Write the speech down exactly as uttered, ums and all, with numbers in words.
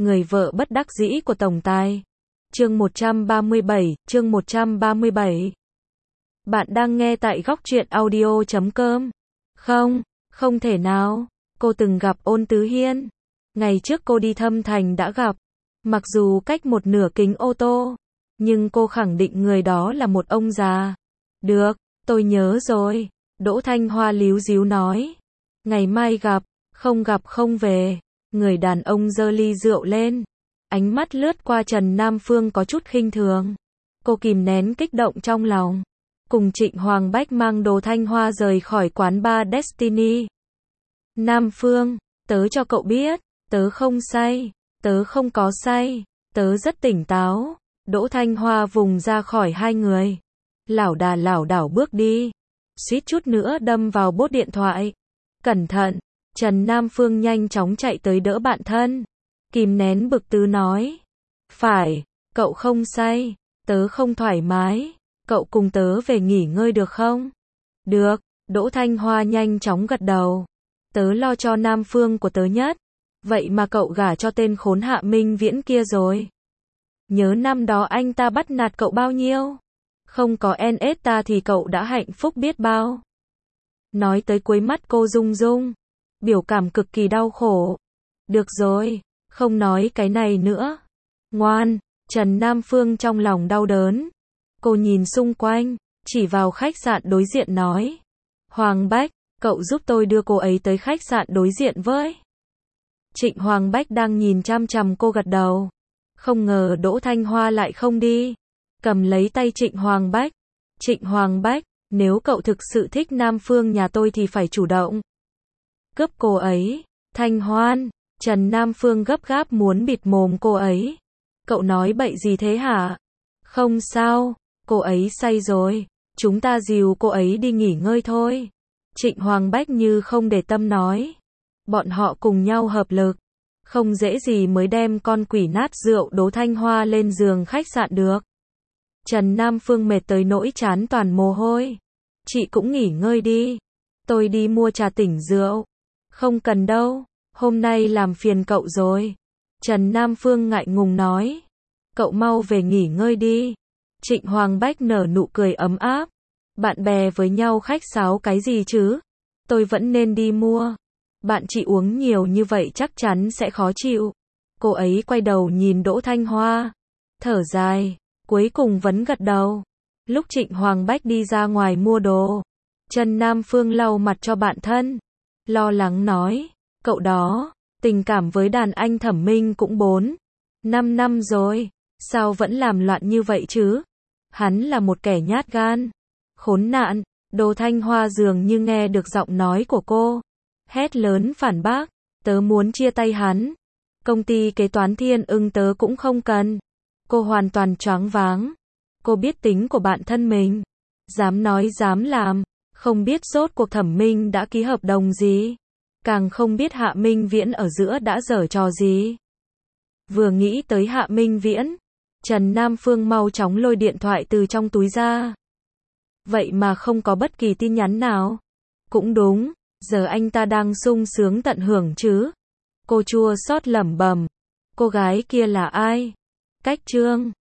Người vợ bất đắc dĩ của tổng tài. Chương một trăm ba mươi bảy, chương một trăm ba mươi bảy. Bạn đang nghe tại góc truyện audio chấm com. Không, không thể nào. Cô từng gặp Ôn Tứ Hiên. Ngày trước cô đi Thâm Thành đã gặp. Mặc dù cách một nửa kính ô tô, nhưng cô khẳng định người đó là một ông già. Được, tôi nhớ rồi. Đỗ Thanh Hoa líu díu nói. Ngày mai gặp, không gặp không về. Người đàn ông giơ ly rượu lên. Ánh mắt lướt qua Trần Nam Phương có chút khinh thường. Cô kìm nén kích động trong lòng. Cùng Trịnh Hoàng Bách mang Đỗ Thanh Hoa rời khỏi quán bar Destiny. Nam Phương, tớ cho cậu biết, tớ không say, tớ không có say, tớ rất tỉnh táo. Đỗ Thanh Hoa vùng ra khỏi hai người. Lảo đà lảo đảo bước đi. Suýt chút nữa đâm vào bốt điện thoại. Cẩn thận. Trần Nam Phương nhanh chóng chạy tới đỡ bạn thân. Kìm nén bực tứ nói. Phải, cậu không say, tớ không thoải mái, cậu cùng tớ về nghỉ ngơi được không? Được, Đỗ Thanh Hoa nhanh chóng gật đầu. Tớ lo cho Nam Phương của tớ nhất. Vậy mà cậu gả cho tên khốn Hạ Minh Viễn kia rồi. Nhớ năm đó anh ta bắt nạt cậu bao nhiêu? Không có en ét ta thì cậu đã hạnh phúc biết bao. Nói tới cuối mắt cô rung rung. Biểu cảm cực kỳ đau khổ. Được rồi, không nói cái này nữa. Ngoan, Trần Nam Phương trong lòng đau đớn. Cô nhìn xung quanh, chỉ vào khách sạn đối diện nói. Hoàng Bách, cậu giúp tôi đưa cô ấy tới khách sạn đối diện với. Trịnh Hoàng Bách đang nhìn chăm chằm cô gật đầu. Không ngờ Đỗ Thanh Hoa lại không đi. Cầm lấy tay Trịnh Hoàng Bách. Trịnh Hoàng Bách, nếu cậu thực sự thích Nam Phương nhà tôi thì phải chủ động cướp cô ấy. Thanh Hoan, Trần Nam Phương gấp gáp muốn bịt mồm cô ấy. Cậu nói bậy gì thế hả? Không sao, cô ấy say rồi. Chúng ta dìu cô ấy đi nghỉ ngơi thôi. Trịnh Hoàng Bách như không để tâm nói. Bọn họ cùng nhau hợp lực. Không dễ gì mới đem con quỷ nát rượu Đỗ Thanh Hoa lên giường khách sạn được. Trần Nam Phương mệt tới nỗi trán toàn mồ hôi. Chị cũng nghỉ ngơi đi. Tôi đi mua trà tỉnh rượu. Không cần đâu, hôm nay làm phiền cậu rồi. Trần Nam Phương ngại ngùng nói. Cậu mau về nghỉ ngơi đi. Trịnh Hoàng Bách nở nụ cười ấm áp. Bạn bè với nhau khách sáo cái gì chứ? Tôi vẫn nên đi mua. Bạn chị uống nhiều như vậy chắc chắn sẽ khó chịu. Cô ấy quay đầu nhìn Đỗ Thanh Hoa. Thở dài, cuối cùng vẫn gật đầu. Lúc Trịnh Hoàng Bách đi ra ngoài mua đồ, Trần Nam Phương lau mặt cho bạn thân. Lo lắng nói, cậu đó, tình cảm với đàn anh Thẩm Minh cũng bốn, năm năm rồi, sao vẫn làm loạn như vậy chứ? Hắn là một kẻ nhát gan. Khốn nạn, Đỗ Thanh Hoa dường như nghe được giọng nói của cô. Hét lớn phản bác, tớ muốn chia tay hắn. Công ty kế toán Thiên Ưng tớ cũng không cần. Cô hoàn toàn choáng váng. Cô biết tính của bạn thân mình. Dám nói dám làm. Không biết rốt cuộc Thẩm Minh đã ký hợp đồng gì. Càng không biết Hạ Minh Viễn ở giữa đã giở trò gì. Vừa nghĩ tới Hạ Minh Viễn, Trần Nam Phương mau chóng lôi điện thoại từ trong túi ra. Vậy mà không có bất kỳ tin nhắn nào. Cũng đúng, giờ anh ta đang sung sướng tận hưởng chứ. Cô chua xót lẩm bẩm. Cô gái kia là ai? Cách Trương.